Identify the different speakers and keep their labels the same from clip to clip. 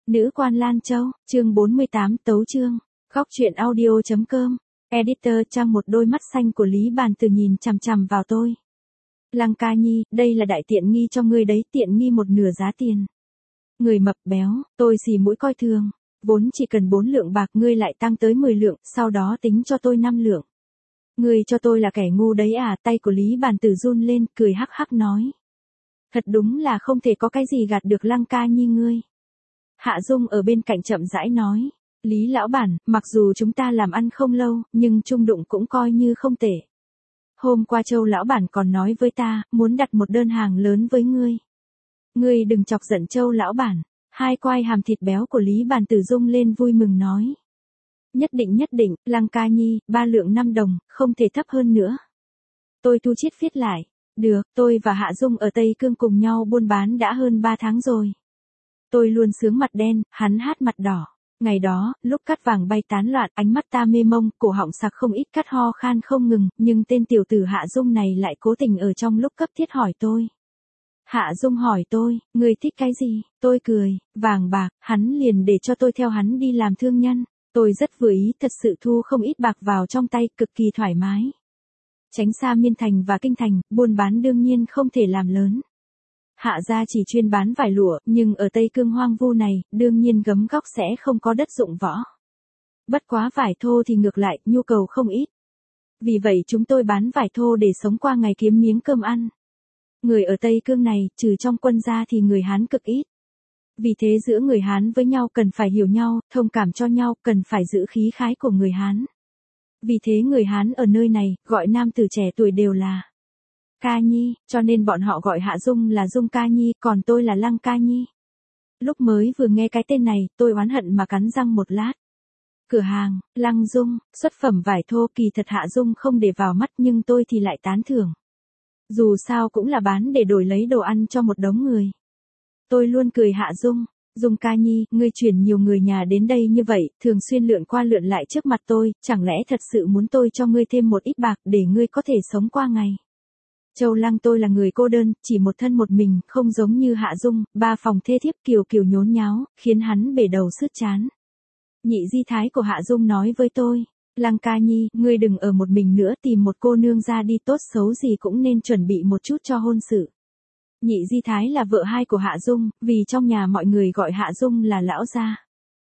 Speaker 1: Nữ quan Lan Châu, chương 48 tấu chương. Góc truyện audio.com. Editor trang một đôi mắt xanh của Lý Bàn Từ nhìn chằm chằm vào tôi. Lăng ca nhi, đây là đại tiện nghi cho ngươi đấy, tiện nghi một nửa giá tiền. Người mập béo, tôi xì mũi coi thường. Vốn chỉ cần 4 lượng bạc ngươi lại tăng tới 10 lượng, sau đó tính cho tôi 5 lượng. Ngươi cho tôi là kẻ ngu đấy à, tay của Lý Bàn Tử run lên, cười hắc hắc nói. Thật đúng là không thể có cái gì gạt được Lăng ca nhi ngươi. Hạ Dung ở bên cạnh chậm rãi nói, Lý lão bản, mặc dù chúng ta làm ăn không lâu, nhưng chung đụng cũng coi như không tệ. Hôm qua Châu lão bản còn nói với ta, muốn đặt một đơn hàng lớn với ngươi. Ngươi đừng chọc giận Châu lão bản. Hai quai hàm thịt béo của Lý Bàn Tử rung lên vui mừng nói. Nhất định, Lăng ca nhi, 3 lượng 5 đồng, không thể thấp hơn nữa. Tôi thu chiết viết lại. Được, tôi và Hạ Dung ở Tây Cương cùng nhau buôn bán đã hơn 3 tháng rồi. Tôi luôn sướng mặt đen, hắn hát mặt đỏ. Ngày đó, lúc cắt vàng bay tán loạn, ánh mắt ta mê mông, cổ họng sặc không ít, cắt ho khan không ngừng, nhưng tên tiểu tử Hạ Dung này lại cố tình ở trong lúc cấp thiết hỏi tôi. Hạ Dung hỏi tôi, người thích cái gì? Tôi cười, vàng bạc, hắn liền để cho tôi theo hắn đi làm thương nhân. Tôi rất vừa ý, thật sự thu không ít bạc vào trong tay, cực kỳ thoải mái. Tránh xa Miên Thành và Kinh Thành, buôn bán đương nhiên không thể làm lớn. Hạ gia chỉ chuyên bán vải lụa, nhưng ở Tây Cương hoang vu này, đương nhiên gấm góc sẽ không có đất dụng võ. Bất quá vải thô thì ngược lại, nhu cầu không ít. Vì vậy chúng tôi bán vải thô để sống qua ngày kiếm miếng cơm ăn. Người ở Tây Cương này, trừ trong quân ra thì người Hán cực ít. Vì thế giữa người Hán với nhau cần phải hiểu nhau, thông cảm cho nhau, cần phải giữ khí khái của người Hán. Vì thế người Hán ở nơi này, gọi nam tử trẻ tuổi đều là ca nhi, cho nên bọn họ gọi Hạ Dung là Dung ca nhi, còn tôi là Lăng ca nhi. Lúc mới vừa nghe cái tên này, tôi oán hận mà cắn răng một lát. Cửa hàng, Lăng Dung, xuất phẩm vải thô, kỳ thật Hạ Dung không để vào mắt nhưng tôi thì lại tán thưởng. Dù sao cũng là bán để đổi lấy đồ ăn cho một đống người. Tôi luôn cười Hạ Dung, Dung ca nhi, ngươi chuyển nhiều người nhà đến đây như vậy, thường xuyên lượn qua lượn lại trước mặt tôi, chẳng lẽ thật sự muốn tôi cho ngươi thêm một ít bạc để ngươi có thể sống qua ngày. Châu Lăng tôi là người cô đơn, chỉ một thân một mình, không giống như Hạ Dung, 3 phòng thê thiếp kiều kiều nhốn nháo, khiến hắn bể đầu sứt chán. Nhị di thái của Hạ Dung nói với tôi, Lăng ca nhi, ngươi đừng ở một mình nữa, tìm một cô nương ra đi, tốt xấu gì cũng nên chuẩn bị một chút cho hôn sự. Nhị di thái là vợ hai của Hạ Dung, vì trong nhà mọi người gọi Hạ Dung là lão gia.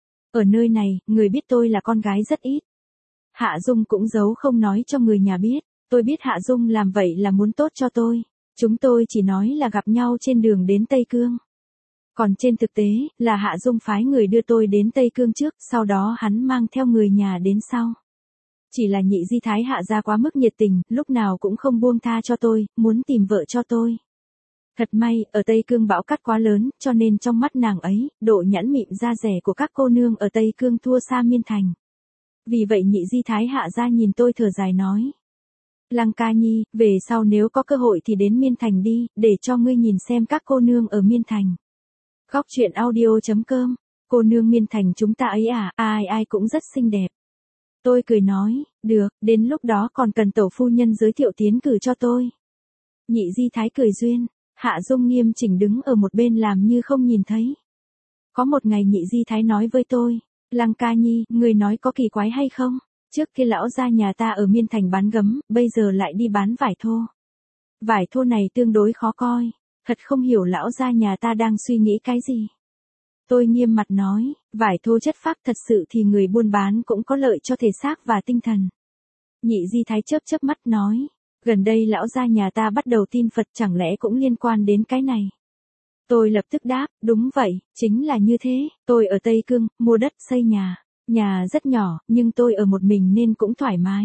Speaker 1: Ở nơi này, người biết tôi là con gái rất ít. Hạ Dung cũng giấu không nói cho người nhà biết. Tôi biết Hạ Dung làm vậy là muốn tốt cho tôi. Chúng tôi chỉ nói là gặp nhau trên đường đến Tây Cương. Còn trên thực tế, là Hạ Dung phái người đưa tôi đến Tây Cương trước, sau đó hắn mang theo người nhà đến sau. Chỉ là nhị di thái Hạ gia quá mức nhiệt tình, lúc nào cũng không buông tha cho tôi, muốn tìm vợ cho tôi. Thật may, ở Tây Cương bão cát quá lớn, cho nên trong mắt nàng ấy, độ nhãn mịn da rẻ của các cô nương ở Tây Cương thua xa Miên Thành. Vì vậy nhị di thái Hạ gia nhìn tôi thở dài nói. Lăng ca nhi, về sau nếu có cơ hội thì đến Miên Thành đi, để cho ngươi nhìn xem các cô nương ở Miên Thành. Góc truyện audio.com. Cô nương Miên Thành chúng ta ấy à, ai cũng rất xinh đẹp. Tôi cười nói, được, đến lúc đó còn cần tẩu phu nhân giới thiệu tiến cử cho tôi. Nhị di thái cười duyên, Hạ Dung nghiêm chỉnh đứng ở một bên làm như không nhìn thấy. Có một ngày nhị di thái nói với tôi, Lăng ca nhi, người nói có kỳ quái hay không? Trước kia lão gia nhà ta ở Miên Thành bán gấm, bây giờ lại đi bán vải thô. Vải thô này tương đối khó coi, thật không hiểu lão gia nhà ta đang suy nghĩ cái gì. Tôi nghiêm mặt nói, vải thô chất phác thật sự thì người buôn bán cũng có lợi cho thể xác và tinh thần. Nhị di thái chớp chớp mắt nói, gần đây lão gia nhà ta bắt đầu tin Phật, chẳng lẽ cũng liên quan đến cái này. Tôi lập tức đáp, đúng vậy, chính là như thế, tôi ở Tây Cương, mua đất xây nhà. Nhà rất nhỏ, nhưng tôi ở một mình nên cũng thoải mái.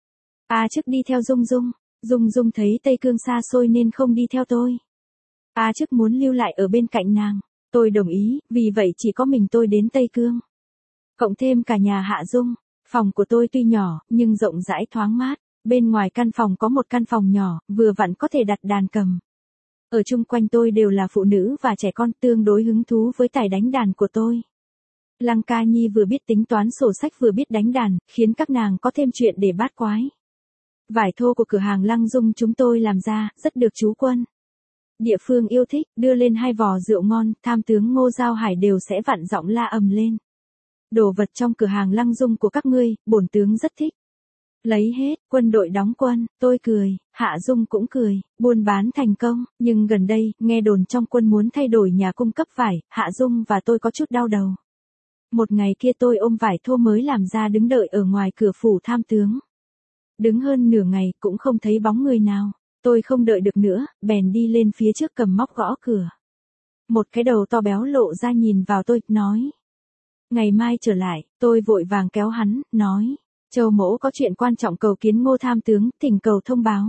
Speaker 1: Trước đi theo Dung Dung thấy Tây Cương xa xôi nên không đi theo tôi. Trước muốn lưu lại ở bên cạnh nàng. Tôi đồng ý, vì vậy chỉ có mình tôi đến Tây Cương. Cộng thêm cả nhà Hạ Dung. Phòng của tôi tuy nhỏ, nhưng rộng rãi thoáng mát. Bên ngoài căn phòng có một căn phòng nhỏ, vừa vặn có thể đặt đàn cầm. Ở chung quanh tôi đều là phụ nữ và trẻ con, tương đối hứng thú với tài đánh đàn của tôi. Lăng ca nhi vừa biết tính toán sổ sách vừa biết đánh đàn, khiến các nàng có thêm chuyện để bát quái. Vải thô của cửa hàng Lăng Dung chúng tôi làm ra, rất được chú quân. Địa phương yêu thích, đưa lên 2 vò rượu ngon, tham tướng Ngô Giao Hải đều sẽ vặn giọng la ầm lên. Đồ vật trong cửa hàng Lăng Dung của các ngươi, bổn tướng rất thích. Lấy hết, quân đội đóng quân, tôi cười, Hạ Dung cũng cười, buôn bán thành công, nhưng gần đây, nghe đồn trong quân muốn thay đổi nhà cung cấp vải, Hạ Dung và tôi có chút đau đầu. Một ngày kia tôi ôm vải thô mới làm ra đứng đợi ở ngoài cửa phủ tham tướng. Đứng hơn nửa ngày cũng không thấy bóng người nào, tôi không đợi được nữa, bèn đi lên phía trước cầm móc gõ cửa. Một cái đầu to béo lộ ra nhìn vào tôi, nói. Ngày mai trở lại, tôi vội vàng kéo hắn, nói. Châu mỗ có chuyện quan trọng cầu kiến Ngô tham tướng, thỉnh cầu thông báo.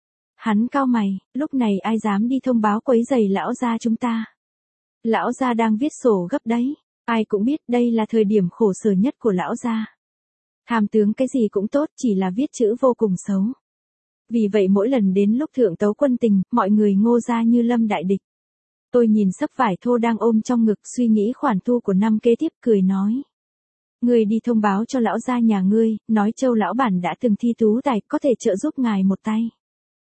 Speaker 1: Hắn cau mày, lúc này ai dám đi thông báo quấy rầy lão gia chúng ta. Lão gia đang viết sổ gấp đấy, ai cũng biết đây là thời điểm khổ sở nhất của lão gia. Tham tướng cái gì cũng tốt, chỉ là viết chữ vô cùng xấu. Vì vậy mỗi lần đến lúc thượng tấu quân tình, mọi người Ngô gia như lâm đại địch. Tôi nhìn sấp vải thô đang ôm trong ngực, suy nghĩ khoản thu của năm kế tiếp, cười nói. Ngươi đi thông báo cho lão gia nhà ngươi, nói Châu lão bản đã từng thi tú tài, có thể trợ giúp ngài một tay.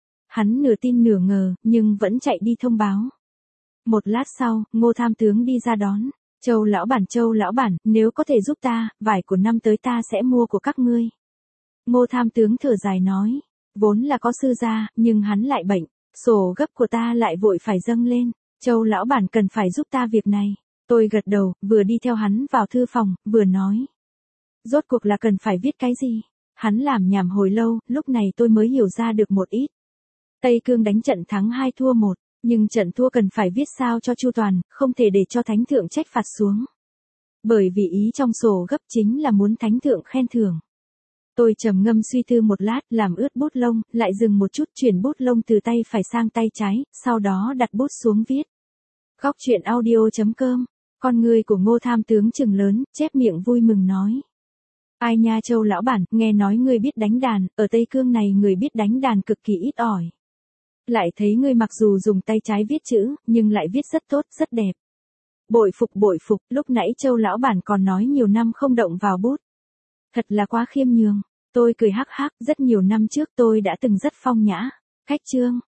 Speaker 1: Hắn nửa tin nửa ngờ, nhưng vẫn chạy đi thông báo. Một lát sau, Ngô tham tướng đi ra đón. Châu lão bản, nếu có thể giúp ta, vải của năm tới ta sẽ mua của các ngươi. Ngô tham tướng thở dài nói. Vốn là có sư gia, nhưng hắn lại bệnh. Sổ gấp của ta lại vội phải dâng lên. Châu lão bản cần phải giúp ta việc này. Tôi gật đầu, vừa đi theo hắn vào thư phòng, vừa nói. Rốt cuộc là cần phải viết cái gì? Hắn làm nhảm hồi lâu, lúc này tôi mới hiểu ra được một ít. Tây Cương đánh trận thắng 2-1, nhưng trận thua cần phải viết sao cho chu toàn, không thể để cho thánh thượng trách phạt xuống. Bởi vì ý trong sổ gấp chính là muốn thánh thượng khen thưởng. Tôi trầm ngâm suy tư một lát, làm ướt bút lông, lại dừng một chút, chuyển bút lông từ tay phải sang tay trái, sau đó đặt bút xuống viết. Góc truyện audio.com. Con người của Ngô tham tướng trừng lớn, chép miệng vui mừng nói. Ai nha Châu lão bản, nghe nói ngươi biết đánh đàn, ở Tây Cương này người biết đánh đàn cực kỳ ít ỏi. Lại thấy ngươi mặc dù dùng tay trái viết chữ, nhưng lại viết rất tốt, rất đẹp. Bội phục, lúc nãy Châu lão bản còn nói nhiều năm không động vào bút. Thật là quá khiêm nhường. Tôi cười hắc hắc, rất nhiều năm trước tôi đã từng rất phong nhã. Khách trương,